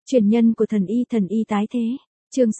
Truyền nhân của thần y tái thế. Chương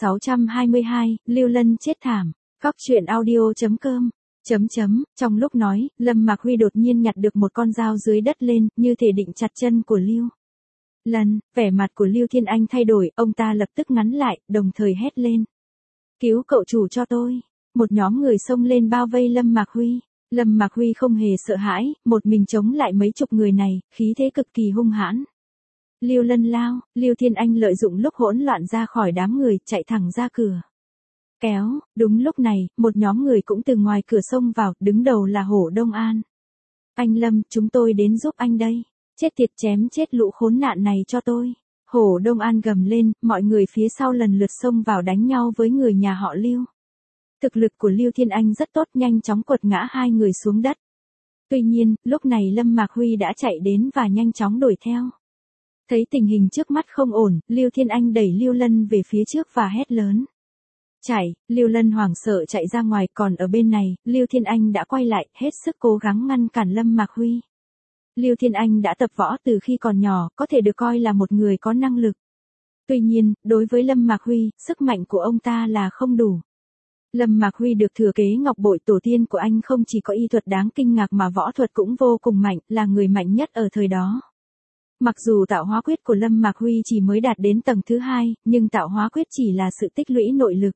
622, Lưu Lân chết thảm. Góc truyện audio.com. Trong lúc nói, Lâm Mạc Huy đột nhiên nhặt được một con dao dưới đất lên, như thể định chặt chân của Lưu Lân. Vẻ mặt của Lưu Thiên Anh thay đổi, ông ta lập tức ngắn lại, đồng thời hét lên. Cứu cậu chủ cho tôi. Một nhóm người xông lên bao vây Lâm Mạc Huy. Lâm Mạc Huy không hề sợ hãi, một mình chống lại mấy chục người này, khí thế cực kỳ hung hãn. Lưu Lân lao, Lưu Thiên Anh lợi dụng lúc hỗn loạn ra khỏi đám người, chạy thẳng ra cửa. Kéo, đúng lúc này, một nhóm người cũng từ ngoài cửa xông vào, đứng đầu là Hổ Đông An. Anh Lâm, chúng tôi đến giúp anh đây. Chết tiệt, chém chết lũ khốn nạn này cho tôi. Hổ Đông An gầm lên, mọi người phía sau lần lượt xông vào đánh nhau với người nhà họ Lưu. Thực lực của Lưu Thiên Anh rất tốt, nhanh chóng quật ngã hai người xuống đất. Tuy nhiên, lúc này Lâm Mạc Huy đã chạy đến và nhanh chóng đuổi theo. Thấy tình hình trước mắt không ổn, Lưu Thiên Anh đẩy Lưu Lân về phía trước và hét lớn. Chạy, Lưu Lân hoảng sợ chạy ra ngoài, còn ở bên này, Lưu Thiên Anh đã quay lại, hết sức cố gắng ngăn cản Lâm Mạc Huy. Lưu Thiên Anh đã tập võ từ khi còn nhỏ, có thể được coi là một người có năng lực. Tuy nhiên, đối với Lâm Mạc Huy, sức mạnh của ông ta là không đủ. Lâm Mạc Huy được thừa kế ngọc bội tổ tiên của anh, không chỉ có y thuật đáng kinh ngạc mà võ thuật cũng vô cùng mạnh, là người mạnh nhất ở thời đó. Mặc dù tạo hóa quyết của Lâm Mạc Huy chỉ mới đạt đến tầng thứ 2, nhưng tạo hóa quyết chỉ là sự tích lũy nội lực.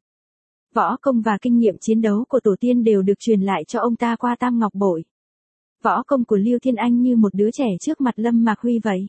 Võ công và kinh nghiệm chiến đấu của tổ tiên đều được truyền lại cho ông ta qua tam ngọc bội. Võ công của Lưu Thiên Anh như một đứa trẻ trước mặt Lâm Mạc Huy vậy.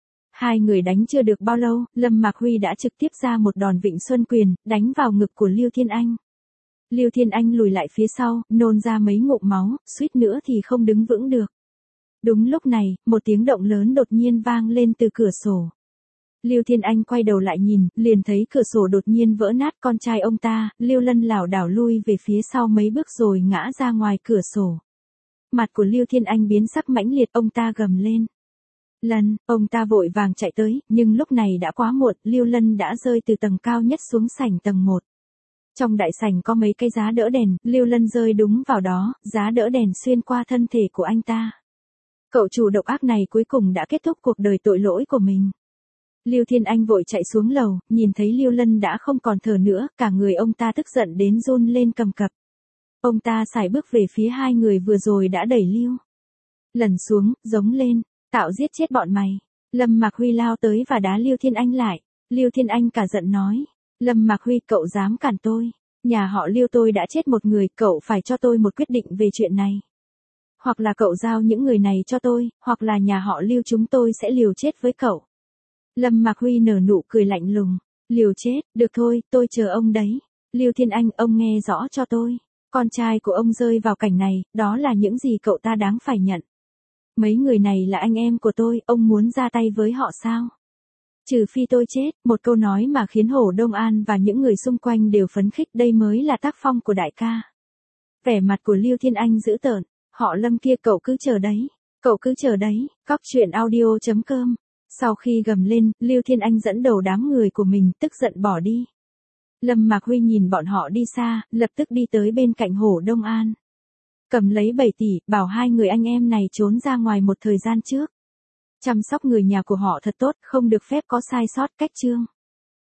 Hai người đánh chưa được bao lâu, Lâm Mạc Huy đã trực tiếp ra một đòn Vịnh Xuân Quyền, đánh vào ngực của Lưu Thiên Anh. Lưu Thiên Anh lùi lại phía sau, nôn ra mấy ngụm máu, suýt nữa thì không đứng vững được. Đúng lúc này, một tiếng động lớn đột nhiên vang lên từ cửa sổ. Lưu Thiên Anh quay đầu lại nhìn, liền thấy cửa sổ đột nhiên vỡ nát, con trai ông ta, Lưu Lân lảo đảo lui về phía sau mấy bước rồi ngã ra ngoài cửa sổ. Mặt của Lưu Thiên Anh biến sắc mãnh liệt, ông ta gầm lên. Lân, ông ta vội vàng chạy tới, nhưng lúc này đã quá muộn, Lưu Lân đã rơi từ tầng cao nhất xuống sảnh tầng 1. Trong đại sảnh có mấy cây giá đỡ đèn, Lưu Lân rơi đúng vào đó, giá đỡ đèn xuyên qua thân thể của anh ta. Cậu chủ độc ác này cuối cùng đã kết thúc cuộc đời tội lỗi của mình. Lưu Thiên Anh vội chạy xuống lầu, nhìn thấy Lưu Lân đã không còn thở nữa, cả người ông ta tức giận đến run lên cầm cập. Ông ta sải bước về phía hai người vừa rồi đã đẩy Lưu Lân xuống, giống lên, tạo giết chết bọn mày. Lâm Mạc Huy lao tới và đá Lưu Thiên Anh lại. Lưu Thiên Anh cả giận nói, Lâm Mạc Huy, cậu dám cản tôi. Nhà họ Lưu tôi đã chết một người, cậu phải cho tôi một quyết định về chuyện này. Hoặc là cậu giao những người này cho tôi, hoặc là nhà họ Lưu chúng tôi sẽ liều chết với cậu. Lâm Mạc Huy nở nụ cười lạnh lùng. Liều chết, được thôi, tôi chờ ông đấy. Lưu Thiên Anh, ông nghe rõ cho tôi. Con trai của ông rơi vào cảnh này, đó là những gì cậu ta đáng phải nhận. Mấy người này là anh em của tôi, ông muốn ra tay với họ sao? Trừ phi tôi chết, một câu nói mà khiến Hổ Đông An và những người xung quanh đều phấn khích, đây mới là tác phong của đại ca. Vẻ mặt của Lưu Thiên Anh dữ tợn, họ Lâm kia, cậu cứ chờ đấy. Cậu cứ chờ đấy. Góc truyện audio.com. Sau khi gầm lên, Lưu Thiên Anh dẫn đầu đám người của mình, tức giận bỏ đi. Lâm Mạc Huy nhìn bọn họ đi xa, lập tức đi tới bên cạnh Hổ Đông An. Cầm lấy 7 tỷ, bảo hai người anh em này trốn ra ngoài một thời gian trước. Chăm sóc người nhà của họ thật tốt, không được phép có sai sót, cách chương.